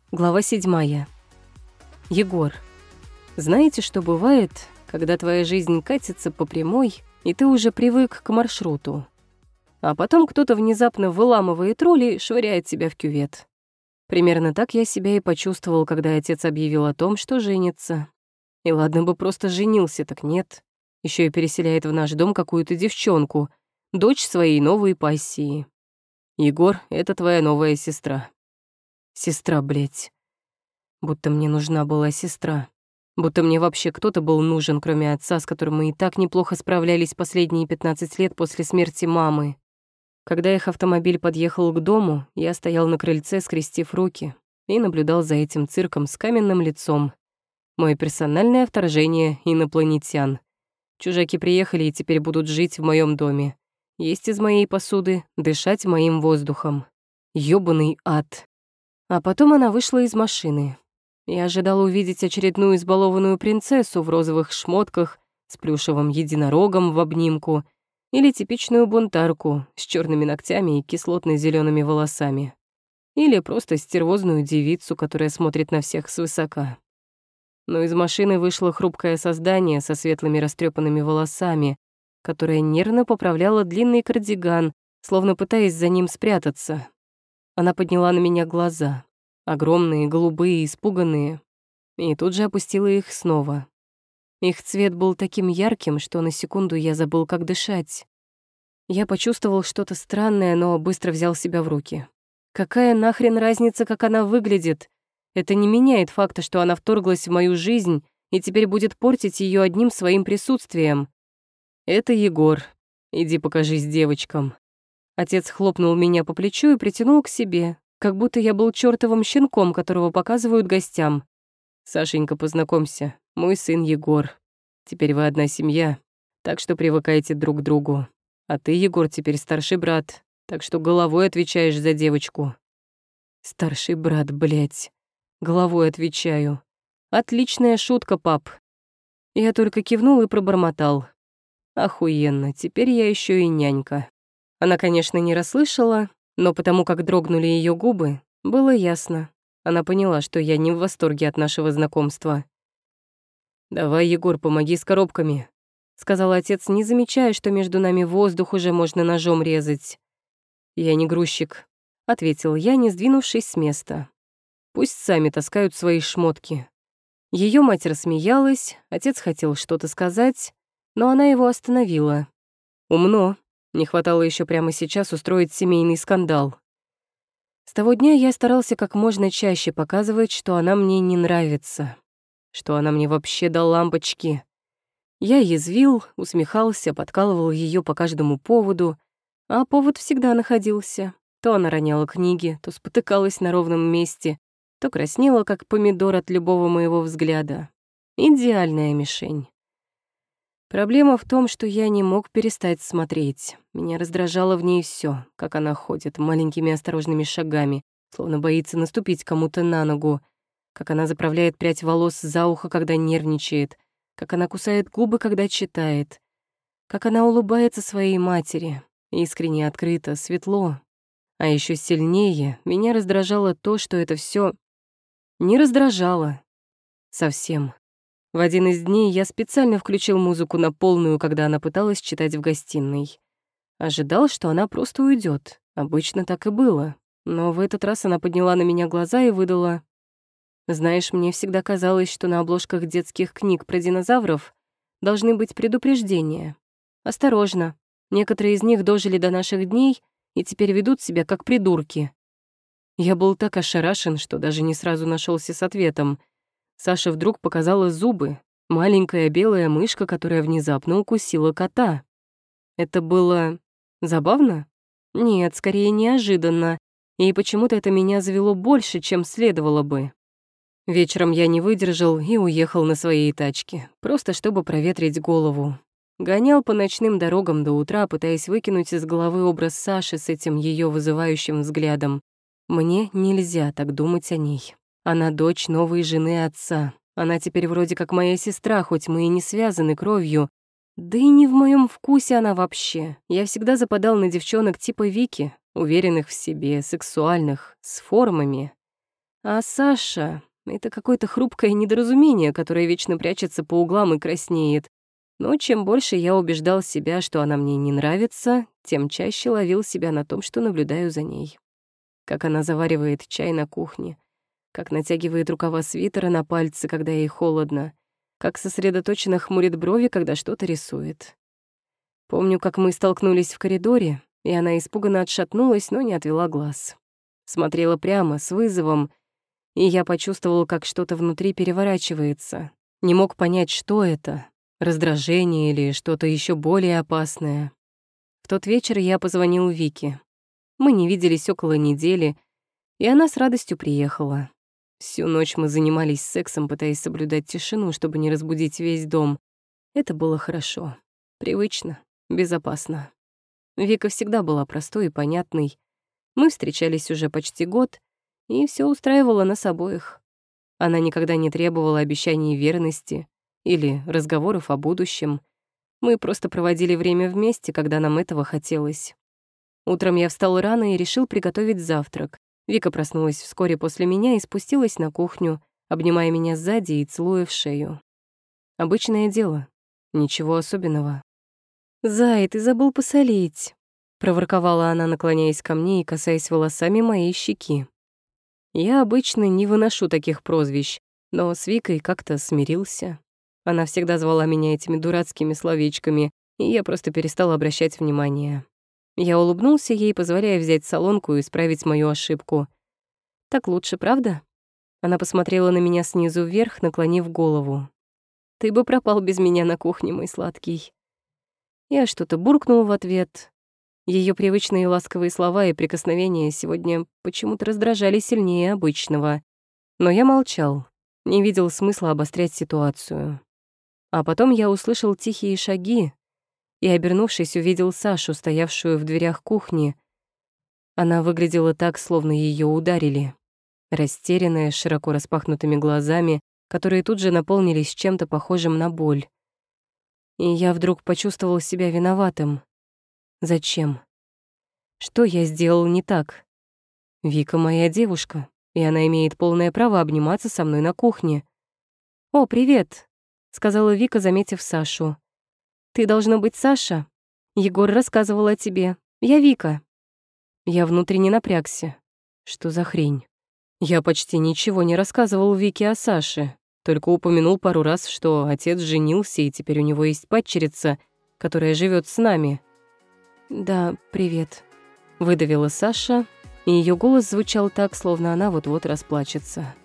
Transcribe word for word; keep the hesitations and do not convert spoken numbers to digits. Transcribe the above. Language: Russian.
Глава седьмая. Егор. Знаете, что бывает, когда твоя жизнь катится по прямой, и ты уже привык к маршруту? А потом кто-то внезапно выламывает руль и швыряет тебя в кювет. Примерно так я себя и почувствовал, когда отец объявил о том, что женится. И ладно бы просто женился, так нет. Еще и переселяет в наш дом какую-то девчонку, дочь своей новой пассии. Егор, это твоя новая сестра. Сестра, блядь. Будто мне нужна была сестра. Будто мне вообще кто-то был нужен, кроме отца, с которым мы и так неплохо справлялись последние пятнадцать лет после смерти мамы. Когда их автомобиль подъехал к дому, я стоял на крыльце, скрестив руки, и наблюдал за этим цирком с каменным лицом. Мое персональное вторжение инопланетян. Чужаки приехали и теперь будут жить в моем доме. Есть из моей посуды, дышать моим воздухом. Ёбаный ад. А потом она вышла из машины. Я ожидала увидеть очередную избалованную принцессу в розовых шмотках с плюшевым единорогом в обнимку или типичную бунтарку с черными ногтями и кислотно-зелеными волосами. Или просто стервозную девицу, которая смотрит на всех свысока. Но из машины вышло хрупкое создание со светлыми растрепанными волосами, которое нервно поправляла длинный кардиган, словно пытаясь за ним спрятаться. Она подняла на меня глаза, огромные, голубые, испуганные, и тут же опустила их снова. Их цвет был таким ярким, что на секунду я забыл, как дышать. Я почувствовал что-то странное, но быстро взял себя в руки. Какая нахрен разница, как она выглядит? Это не меняет факта, что она вторглась в мою жизнь и теперь будет портить ее одним своим присутствием. Это Егор. Иди покажись девочкам. Отец хлопнул меня по плечу и притянул к себе, как будто я был чёртовым щенком, которого показывают гостям. «Сашенька, познакомься, мой сын Егор. Теперь вы одна семья, так что привыкайте друг к другу. А ты, Егор, теперь старший брат, так что головой отвечаешь за девочку». Старший брат, блядь. Головой отвечаю. Отличная шутка, пап. Я только кивнул и пробормотал. Охуенно, теперь я еще и нянька. Она, конечно, не расслышала, но потому как дрогнули ее губы, было ясно. Она поняла, что я не в восторге от нашего знакомства. «Давай, Егор, помоги с коробками», — сказал отец, не замечая, что между нами воздух уже можно ножом резать. «Я не грузчик», — ответил я, не сдвинувшись с места. «Пусть сами таскают свои шмотки». Ее мать рассмеялась, отец хотел что-то сказать, но она его остановила. «Умно. Не хватало еще прямо сейчас устроить семейный скандал». С того дня я старался как можно чаще показывать, что она мне не нравится, что она мне вообще до лампочки. Я язвил, усмехался, подкалывал ее по каждому поводу, а повод всегда находился. То она роняла книги, то спотыкалась на ровном месте, то краснела, как помидор от любого моего взгляда. Идеальная мишень. Проблема в том, что я не мог перестать смотреть. Меня раздражало в ней все, как она ходит маленькими осторожными шагами, словно боится наступить кому-то на ногу, как она заправляет прядь волос за ухо, когда нервничает, как она кусает губы, когда читает, как она улыбается своей матери, искренне, открыто, светло. А еще сильнее меня раздражало то, что это все не раздражало. Совсем. В один из дней я специально включил музыку на полную, когда она пыталась читать в гостиной. Ожидал, что она просто уйдет. Обычно так и было. Но в этот раз она подняла на меня глаза и выдала: «Знаешь, мне всегда казалось, что на обложках детских книг про динозавров должны быть предупреждения. Осторожно, некоторые из них дожили до наших дней и теперь ведут себя как придурки». Я был так ошарашен, что даже не сразу нашелся с ответом. Саша вдруг показала зубы, маленькая белая мышка, которая внезапно укусила кота. Это было забавно? Нет, скорее неожиданно, и почему-то это меня завело больше, чем следовало бы. Вечером я не выдержал и уехал на своей тачке, просто чтобы проветрить голову. Гонял по ночным дорогам до утра, пытаясь выкинуть из головы образ Саши с этим ее вызывающим взглядом. Мне нельзя так думать о ней. Она дочь новой жены отца. Она теперь вроде как моя сестра, хоть мы и не связаны кровью. Да и не в моем вкусе она вообще. Я всегда западал на девчонок типа Вики, уверенных в себе, сексуальных, с формами. А Саша — это какое-то хрупкое недоразумение, которое вечно прячется по углам и краснеет. Но чем больше я убеждал себя, что она мне не нравится, тем чаще ловил себя на том, что наблюдаю за ней. Как она заваривает чай на кухне, как натягивает рукава свитера на пальцы, когда ей холодно, как сосредоточенно хмурит брови, когда что-то рисует. Помню, как мы столкнулись в коридоре, и она испуганно отшатнулась, но не отвела глаз. Смотрела прямо, с вызовом, и я почувствовал, как что-то внутри переворачивается. Не мог понять, что это — раздражение или что-то еще более опасное. В тот вечер я позвонил Вике. Мы не виделись около недели, и она с радостью приехала. Всю ночь мы занимались сексом, пытаясь соблюдать тишину, чтобы не разбудить весь дом. Это было хорошо, привычно, безопасно. Вика всегда была простой и понятной. Мы встречались уже почти год, и все устраивало нас обоих. Она никогда не требовала обещаний верности или разговоров о будущем. Мы просто проводили время вместе, когда нам этого хотелось. Утром я встал рано и решил приготовить завтрак. Вика проснулась вскоре после меня и спустилась на кухню, обнимая меня сзади и целуя в шею. Обычное дело, ничего особенного. «Зай, ты забыл посолить», — проворковала она, наклоняясь ко мне и касаясь волосами моей щеки. Я обычно не выношу таких прозвищ, но с Викой как-то смирился. Она всегда звала меня этими дурацкими словечками, и я просто перестал обращать внимание. Я улыбнулся ей, позволяя взять солонку и исправить мою ошибку. «Так лучше, правда?» Она посмотрела на меня снизу вверх, наклонив голову. «Ты бы пропал без меня на кухне, мой сладкий». Я что-то буркнул в ответ. Ее привычные ласковые слова и прикосновения сегодня почему-то раздражали сильнее обычного. Но я молчал, не видел смысла обострять ситуацию. А потом я услышал тихие шаги, и, обернувшись, увидел Сашу, стоявшую в дверях кухни. Она выглядела так, словно ее ударили. Растерянная, с широко распахнутыми глазами, которые тут же наполнились чем-то похожим на боль. И я вдруг почувствовал себя виноватым. Зачем? Что я сделал не так? Вика моя девушка, и она имеет полное право обниматься со мной на кухне. «О, привет», — сказала Вика, заметив Сашу. «Ты, должно быть, Саша? Егор рассказывал о тебе. Я Вика». Я внутренне напрягся. Что за хрень? Я почти ничего не рассказывал Вике о Саше, только упомянул пару раз, что отец женился, и теперь у него есть падчерица, которая живет с нами. «Да, привет», — выдавила Саша, и ее голос звучал так, словно она вот-вот расплачется.